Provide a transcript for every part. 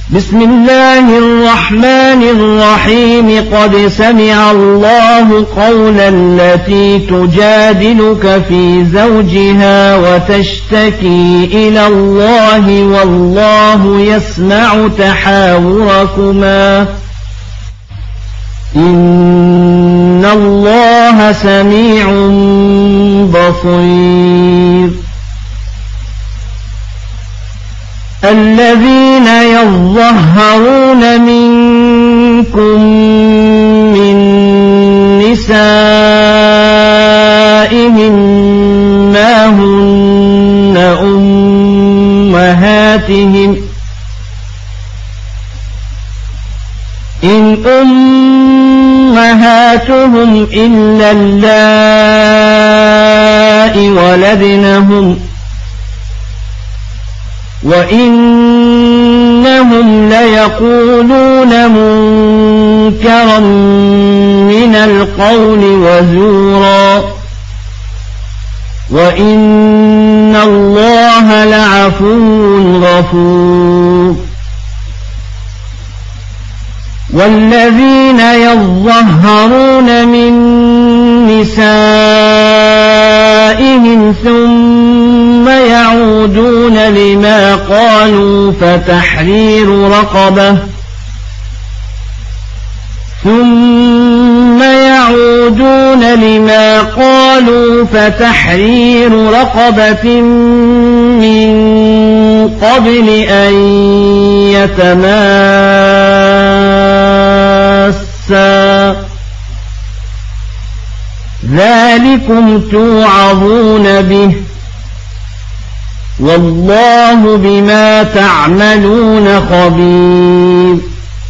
بسم الله الرحمن الرحيم. قد سمع الله قول التي تجادلك في زوجها وتشتكي إلى الله والله يسمع تحاوركما إن الله سميع بصير. الذين يظهرون منكم من نسائهم ما هن أمهاتهم إن أمهاتهم إلا اللائي ولدنهم وإنهم ليقولون منكرا من القول وزورا وإن الله لعفو غفور. والذين يظهرون من نسائهم ثم يعودون لما قالوا فتحرير رقبة من قبل أن يتماسا ذلكم توعظون به والله بما تعملون خبير.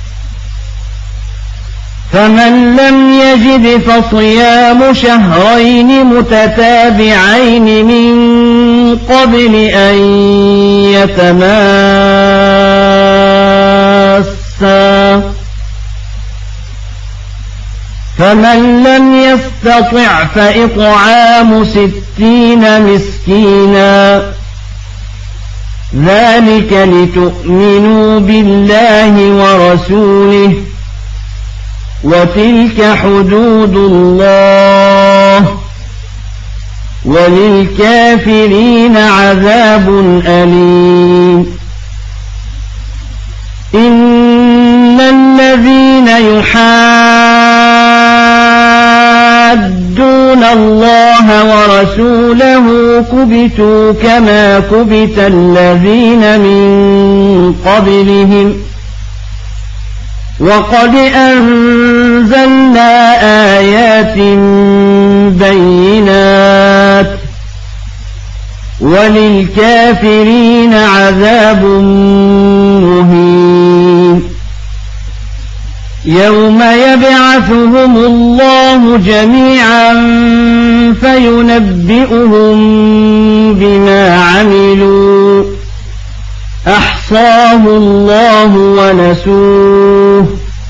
فمن لم يجد فصيام شهرين متتابعين من قبل أن يتماسا فمن لم يستطع فإطعام 60 مسكينا ذلك لتؤمنوا بالله ورسوله وتلك حدود الله وللكافرين عذاب أليم. إن الذين يحادون الله ورسوله كبتوا كما كبت الذين من قبلهم وقد أنزلنا آيات بينات وللكافرين عذاب مهين. يوم يبعثهم الله جميعا فينبئهم بما عملوا أحصاه الله ونسوه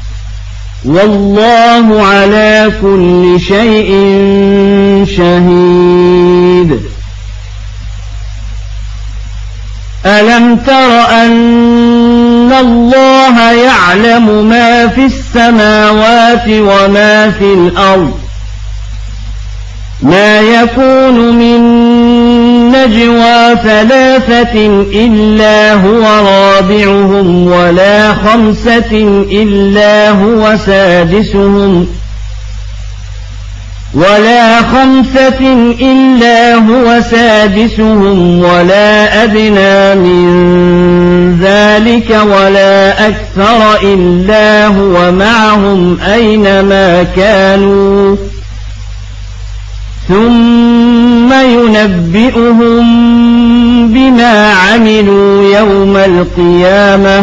والله على كل شيء شهيد. ألم تر أن الله يعلم ما في السماوات وما في الأرض ما يكون من نجوى 3 إلا هو رابعهم ولا 5 إلا هو سادسهم ولا أدنى من ذلك ولا أكثر إلا هو معهم أينما كانوا ثم ينبئهم بما عملوا يوم القيامة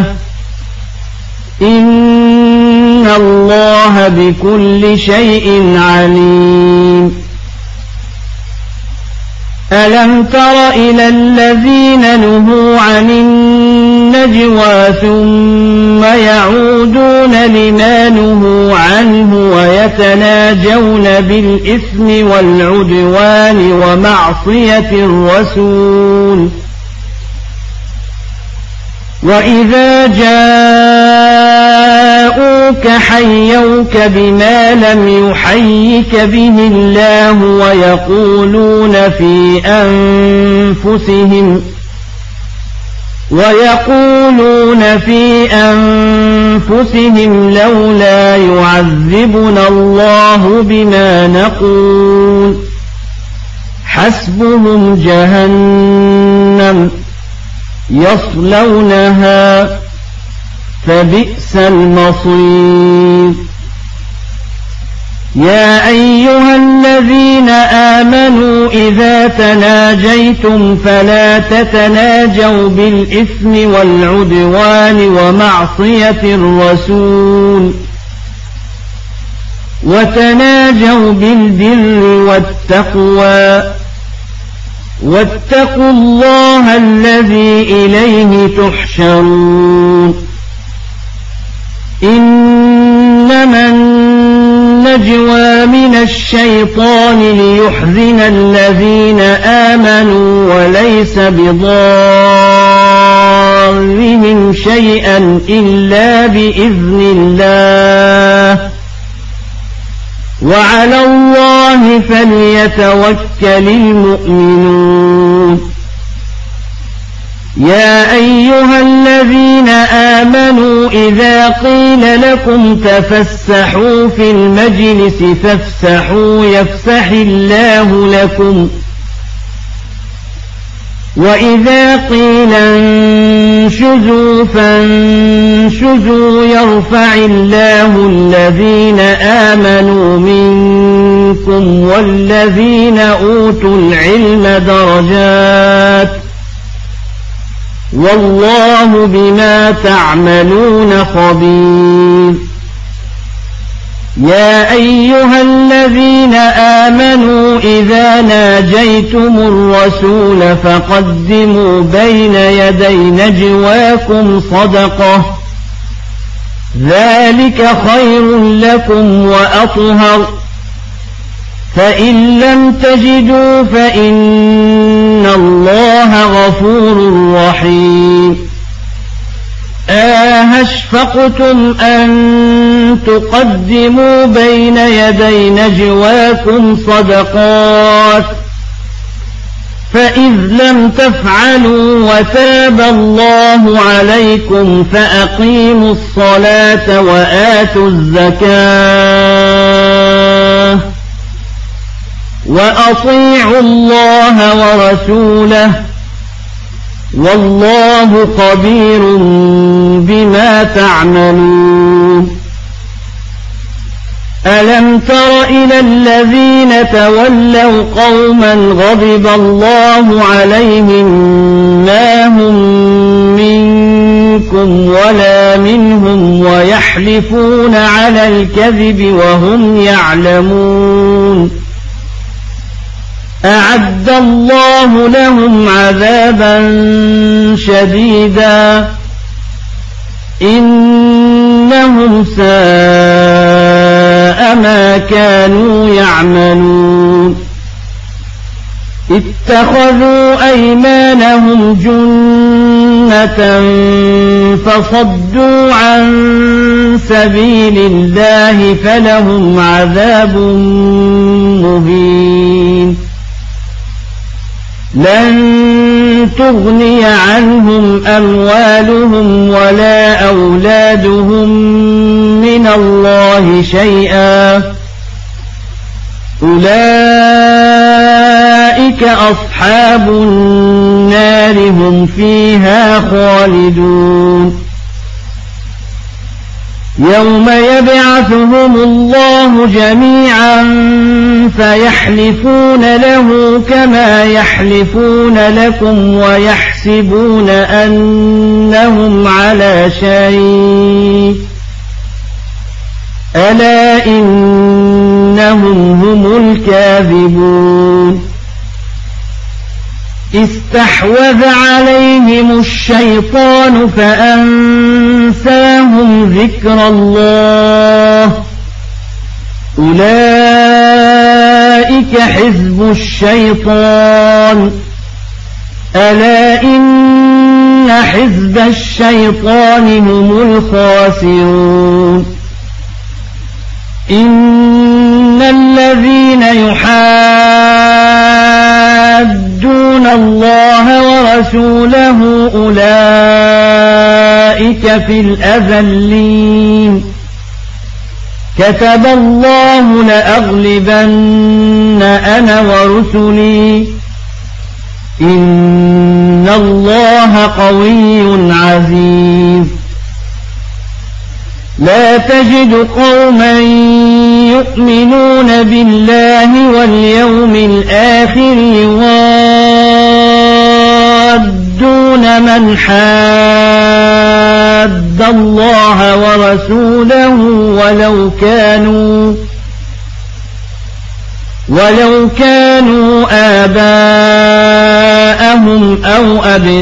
إن الله بكل شيء عليم. ألم تر إلى الذين نهوا عن النجوى ثم يعودون لما نهوا عنه ويتناجون بالإثم والعدوان ومعصية الرسول وإذا جاءوك حيوك بما لم يحيك به الله ويقولون في أنفسهم لولا يعذبنا الله بما نقول حسبهم جهنم يصلونها فبئس المصير يا أيها الذين آمنوا إذا تناجيتم فلا تتناجوا بالإثم والعدوان ومعصية الرسول وتناجوا بالبر والتقوى واتقوا الله الذي إليه تحشرون إنما النجوى من الشيطان ليحزن الذين آمنوا وليس بضارهم شيئا إلا بإذن الله وعلى الله فليتوكل المؤمنون يا أيها الذين آمنوا إذا قيل لكم تفسحوا في المجلس فافسحوا يفسح الله لكم وإذا قيل انشزوا فانشزوا يرفع الله الذين آمنوا منكم والذين أوتوا العلم درجات والله بما تعملون خبير يا أيها الذين آمنوا إذا ناجيتم الرسول فقدموا بين يدي نجواكم صدقة ذلك خير لكم وأطهر فإن لم تجدوا فإن الله غفور رحيم أشفقتم أن تقدموا بين يدي نجواكم صدقات فإذ لم تفعلوا وتاب الله عليكم فأقيموا الصلاة وآتوا الزكاة وأطيعوا الله ورسوله والله خبير بما تعملون ألم تر إلى الذين تولوا قوما غضب الله عليهم ما هم منكم ولا منهم ويحلفون على الكذب وهم يعلمون أعد الله لهم عذابا شديدا إنهم ساء ما كانوا يعملون اتخذوا أيمانهم جنة فصدوا عن سبيل الله فلهم عذاب مهين لن تغني عنهم أموالهم ولا أولادهم من الله شيئا أولئك أصحاب النار هم فيها خالدون يوم يبعثهم الله جميعا فيحلفون له كما يحلفون لكم ويحسبون أنهم على شيء ألا إنهم هم الكاذبون استحوذ عليهم الشيطان فأنساهم ذكر الله أولئك حزب الشيطان ألا إن حزب الشيطان هم الخاسرون إن الذين يحادون الله ورسوله أولئك في الأذلين كتب الله لأغلبن أنا ورسلي إن الله قوي عزيز لا تجد قوما يؤمنون بالله واليوم الآخر يوادون من حاد الله ورسوله ولو كانوا آباءهم أو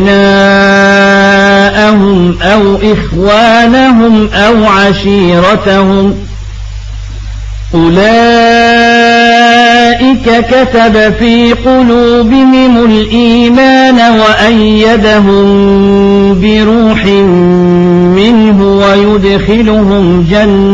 أبناءهم أو إخوانهم أو عشيرتهم أولئك كتب في قلوبهم الإيمان وأيدهم بروح منه ويدخلهم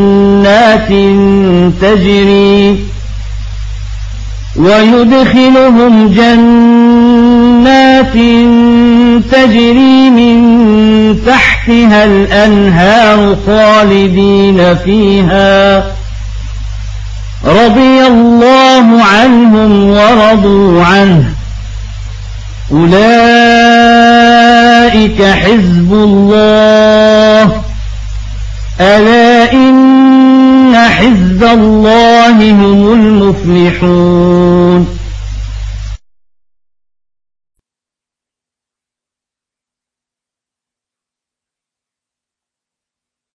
جنات تجري من تحتها الأنهار خالدين فيها رضي الله عنهم ورضوا عنه أولئك حزب الله ألا إن حزب الله هم المفلحون